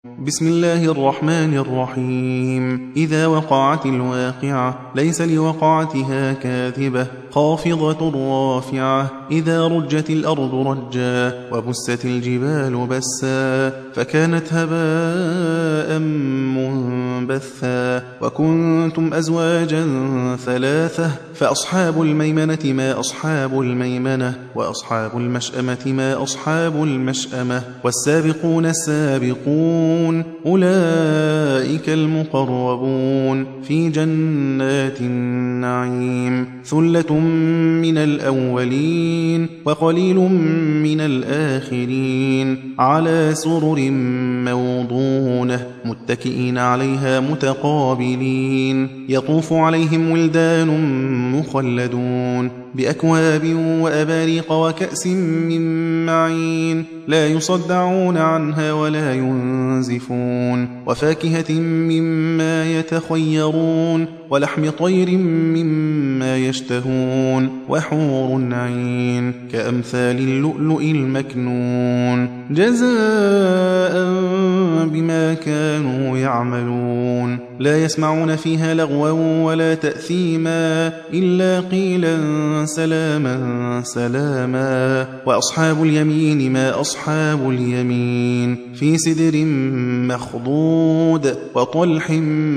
بسم الله الرحمن الرحيم. إذا وقعت الواقعة ليس لوقعتها كاذبة خافضة رافعة. إذا رجت الأرض رجا وبست الجبال بسا فكانت هباء منبثا وكنتم أزواجا ثلاثة فأصحاب الميمنة ما أصحاب الميمنة وأصحاب المشأمة ما أصحاب المشأمة والسابقون السابقون أولئك المقربون في جنات النعيم. ثلة من الأولين وقليل من الآخرين على سرر موضونة متكئين عليها متقابلين يطوف عليهم ولدان مخلدون بأكواب وأباريق وكأس من معين لا يصدعون عنها ولا ينزفون وفاكهة مما يتخيرون ولحم طير مما يشتهون وحور عين كأمثال اللؤلؤ المكنون جزاء بما كانوا يعملون. لا يسمعون فيها لغوا ولا تأثيما إلا قيلا سلاما سلاما. وأصحاب اليمين ما أصحاب اليمين في سدر مخضود وطلح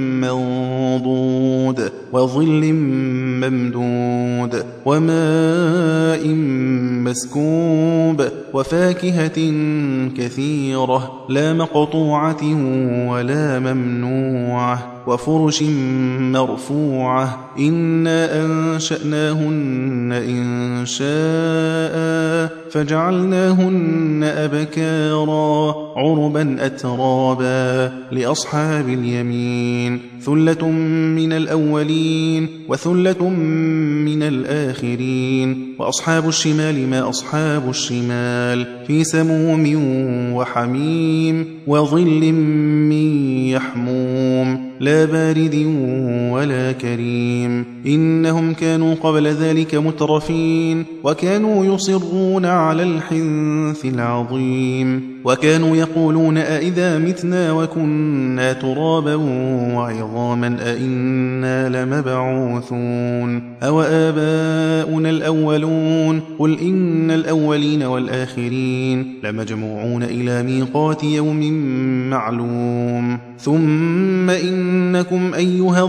منضود وظل ممدود وماء مسكوب وفاكهة كثيرة لا مقطوعة ولا ممنوعة وفرش مرفوعة إنا أنشأناهن إن شاء فجعلناهن أبكارا عربا أترابا لأصحاب اليمين. ثلة من الأولين وثلة من الآخرين وأصحاب الشمال ما أصحاب الشمال في سموم وحميم وظل من يحموم لا بارد ولا كريم. إنهم كانوا قبل ذلك مترفين وكانوا يصرون على الحنث العظيم وكانوا يقولون أئذا متنا وكنا ترابا وعظاما أئنا لمبعوثون أو آباؤنا الأولون قل إن الأولين والآخرين لمجموعون إلى ميقات يوم معلوم. ثم إنكم أيها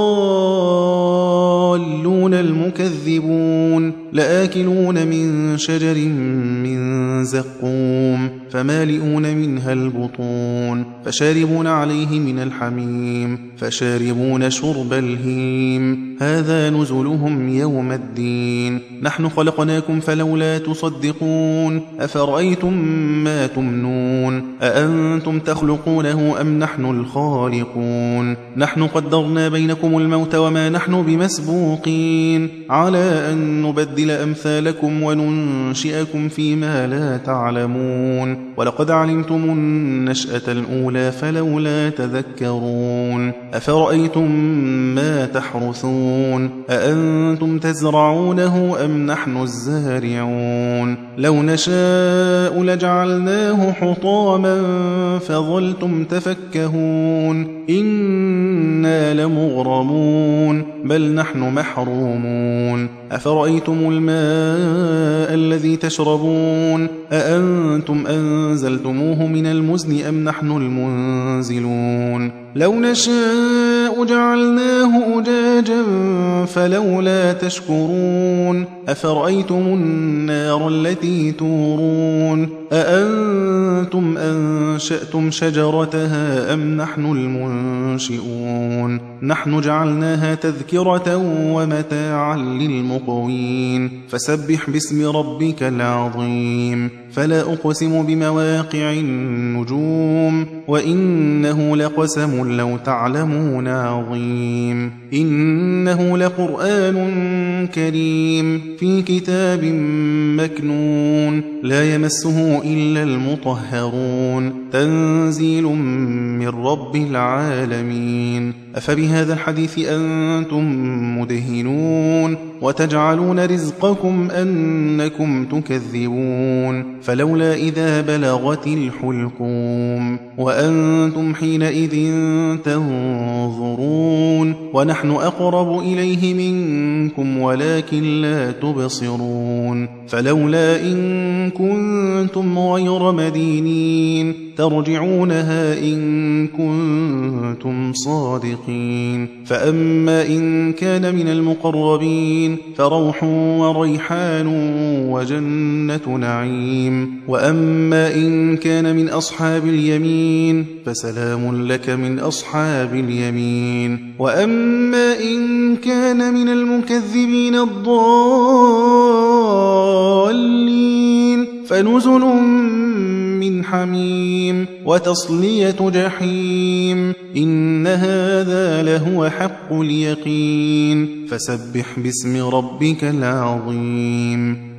الضالون المكذبون لآكلون من شجر من زقوم فمالئون منها البطون فشاربون عليه من الحميم فشاربون شرب الهيم هذا نزلهم يوم الدين. نحن خلقناكم فلولا تصدقون أفرأيتم ما تمنون أأنتم تخلقونه أم نحن الخالقون. نحن قدرنا بينكم الموت وما نحن بمسبوقين على أن نبدل أمثالكم وننشئكم فيما لا تعلمون ولقد علمتم النشأة الأولى فلولا تذكرون. أفرأيتم ما تحرثون أأنتم تزرعونه أم نحن الزارعون لو نشاء لجعلناه حطاما فظلتم تفكهون إنا لمغرمون بل نحن محرومون. أفرأيتم الماء الذي تشربون أأنتم أنزلتموه من المزن أم نحن المنزلون لو نشاء جعلناه أجاجا فلولا تشكرون. أفرأيتم النار التي تورون أأنتم أنشأتم شجرتها أم نحن المنشئون نحن جعلناها تذكرة ومتاعا للمقوين. فسبح باسم ربك العظيم. فلا أقسم بمواقع النجوم وإنه لقسم لو تعلمون عظيم. إنه لقرآن كريم في كتاب مكنون لا يمسه إلا المطهرون تنزيل من رب العالمين. أفبهذا الحديث أنتم مدهنون وتجعلون رزقكم أنكم تكذبون فلولا إذا بلغت الحلقوم وأنتم حينئذ تنظرون ونحن أقرب إليه منكم ولكن لا تبصرون فلولا إن كنتم غير مدينين ترجعونها إن كنتم صادقين فأما إن كان من المقربين فروح وريحان وجنة نعيم وأما إن كان من أصحاب اليمين فسلام لك من أصحاب اليمين وأما إن كان من المكذبين الضالين فنزل من حميم وتصلية جحيم إن هذا لهو حق اليقين فسبح باسم ربك العظيم